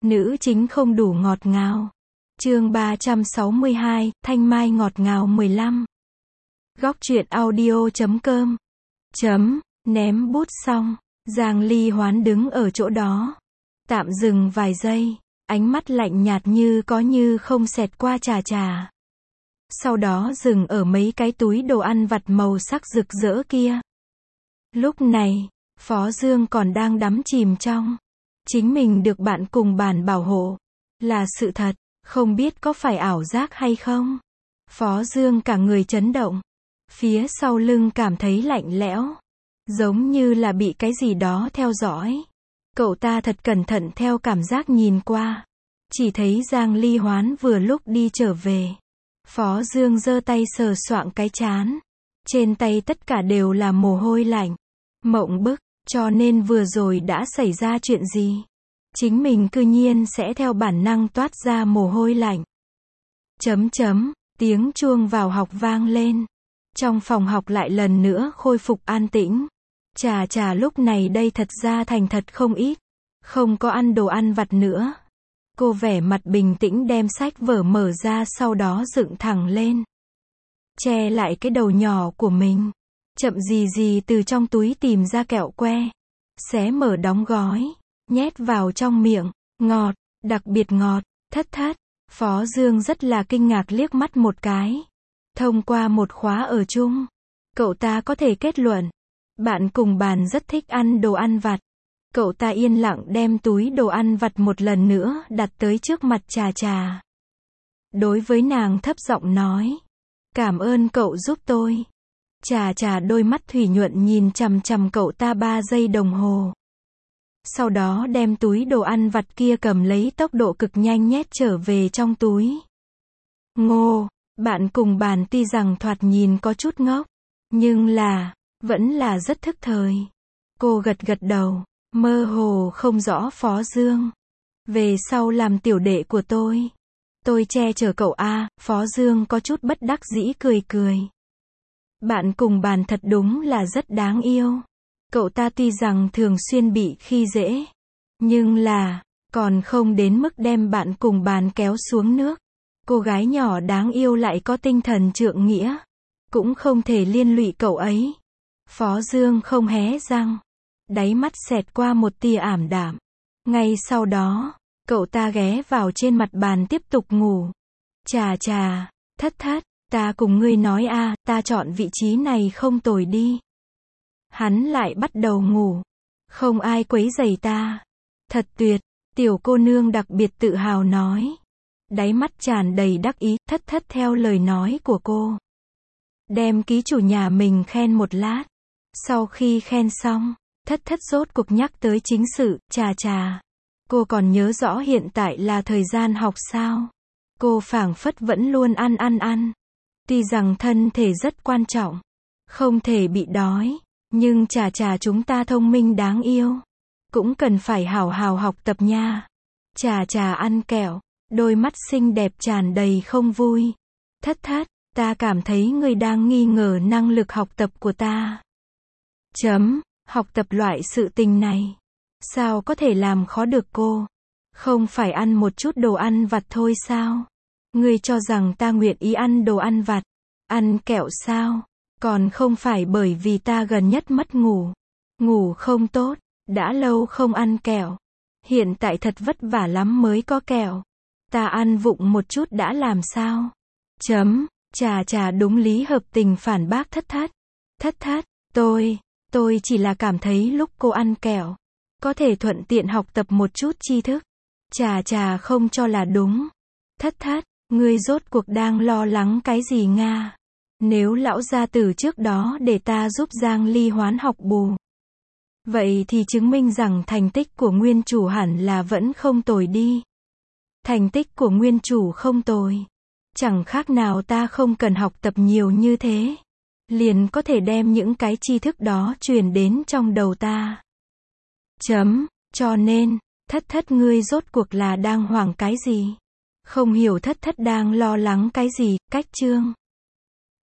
Nữ chính không đủ ngọt ngào. Chương 362, Thanh Mai ngọt ngào 15. Góc truyện audio.com. Ném bút xong, Giang Ly Hoán đứng ở chỗ đó. Tạm dừng vài giây, ánh mắt lạnh nhạt như có như không xẹt qua Trà Trà. Sau đó dừng ở mấy cái túi đồ ăn vặt màu sắc rực rỡ kia. Lúc này, Phó Dương còn đang đắm chìm trong chính mình được bạn cùng bàn bảo hộ. Là sự thật, không biết có phải ảo giác hay không. Phó Dương cả người chấn động. Phía sau lưng cảm thấy lạnh lẽo. Giống như là bị cái gì đó theo dõi. Cậu ta thật cẩn thận theo cảm giác nhìn qua. Chỉ thấy Giang Ly Hoán vừa lúc đi trở về. Phó Dương giơ tay sờ soạng cái trán. Trên tay tất cả đều là mồ hôi lạnh. Mộng bức, cho nên vừa rồi đã xảy ra chuyện gì? Chính mình cư nhiên sẽ theo bản năng toát ra mồ hôi lạnh. Tiếng chuông vào học vang lên. Trong phòng học lại lần nữa khôi phục an tĩnh. Trà Trà lúc này đây thật ra thành thật không ít. Không có ăn đồ ăn vặt nữa. Cô vẻ mặt bình tĩnh đem sách vở mở ra, sau đó dựng thẳng lên. Che lại cái đầu nhỏ của mình. Chậm gì gì từ trong túi tìm ra kẹo que. Xé mở đóng gói. Nhét vào trong miệng. Ngọt, đặc biệt ngọt. Thất. Phó Dương rất là kinh ngạc liếc mắt một cái. Thông qua một khóa ở chung, cậu ta có thể kết luận, bạn cùng bàn rất thích ăn đồ ăn vặt. Cậu ta yên lặng đem túi đồ ăn vặt một lần nữa đặt tới trước mặt Trà Trà. Đối với nàng thấp giọng nói, cảm ơn cậu giúp tôi. Trà Trà đôi mắt thủy nhuận nhìn chằm chằm cậu ta 3 giây đồng hồ. Sau đó đem túi đồ ăn vặt kia cầm lấy, tốc độ cực nhanh nhét trở về trong túi. Ngô, bạn cùng bàn tuy rằng thoạt nhìn có chút ngốc, nhưng vẫn là rất thức thời. Cô gật đầu, mơ hồ không rõ Phó Dương. Về sau làm tiểu đệ của tôi che chở cậu a. Phó Dương có chút bất đắc dĩ cười. Bạn cùng bàn thật đúng là rất đáng yêu. Cậu ta tuy rằng thường xuyên bị khi dễ, nhưng còn không đến mức đem bạn cùng bàn kéo xuống nước. Cô gái nhỏ đáng yêu lại có tinh thần trượng nghĩa. Cũng không thể liên lụy cậu ấy. Phó Dương không hé răng. Đáy mắt xẹt qua một tia ảm đạm. Ngay sau đó, cậu ta ghé vào trên mặt bàn tiếp tục ngủ. Trà Trà, thất, ta cùng ngươi nói ta chọn vị trí này không tồi đi. Hắn lại bắt đầu ngủ. Không ai quấy rầy ta. Thật tuyệt, tiểu cô nương đặc biệt tự hào nói. Đáy mắt tràn đầy đắc ý, thất theo lời nói của cô. Đem ký chủ nhà mình khen một lát. Sau khi khen xong, thất rốt cuộc nhắc tới chính sự. Trà Trà, cô còn nhớ rõ hiện tại là thời gian học sao? Cô phảng phất vẫn luôn ăn. Tuy rằng thân thể rất quan trọng, không thể bị đói, nhưng Trà Trà chúng ta thông minh đáng yêu, cũng cần phải hào hào học tập nha. Trà Trà ăn kẹo, đôi mắt xinh đẹp tràn đầy không vui. Thất, ta cảm thấy ngươi đang nghi ngờ năng lực học tập của ta. Học tập loại sự tình này, sao có thể làm khó được cô? Không phải ăn một chút đồ ăn vặt thôi sao? Ngươi cho rằng ta nguyện ý ăn đồ ăn vặt, ăn kẹo sao? Còn không phải bởi vì ta gần nhất mất ngủ. Ngủ không tốt, đã lâu không ăn kẹo. Hiện tại thật vất vả lắm mới có kẹo. Ta ăn vụng một chút đã làm sao? Trà Trà đúng lý hợp tình phản bác thất. Tôi chỉ là cảm thấy lúc cô ăn kẹo, có thể thuận tiện học tập một chút tri thức. Trà Trà không cho là đúng. Thất, ngươi rốt cuộc đang lo lắng cái gì nga? Nếu lão gia tử trước đó để ta giúp Giang Ly Hoán học bù, vậy thì chứng minh rằng thành tích của nguyên chủ hẳn là vẫn không tồi đi. Thành tích của nguyên chủ không tồi, chẳng khác nào ta không cần học tập nhiều như thế, liền có thể đem những cái tri thức đó truyền đến trong đầu ta. Cho nên, thất ngươi rốt cuộc là đang hoảng cái gì? Không hiểu thất đang lo lắng cái gì? Cách chương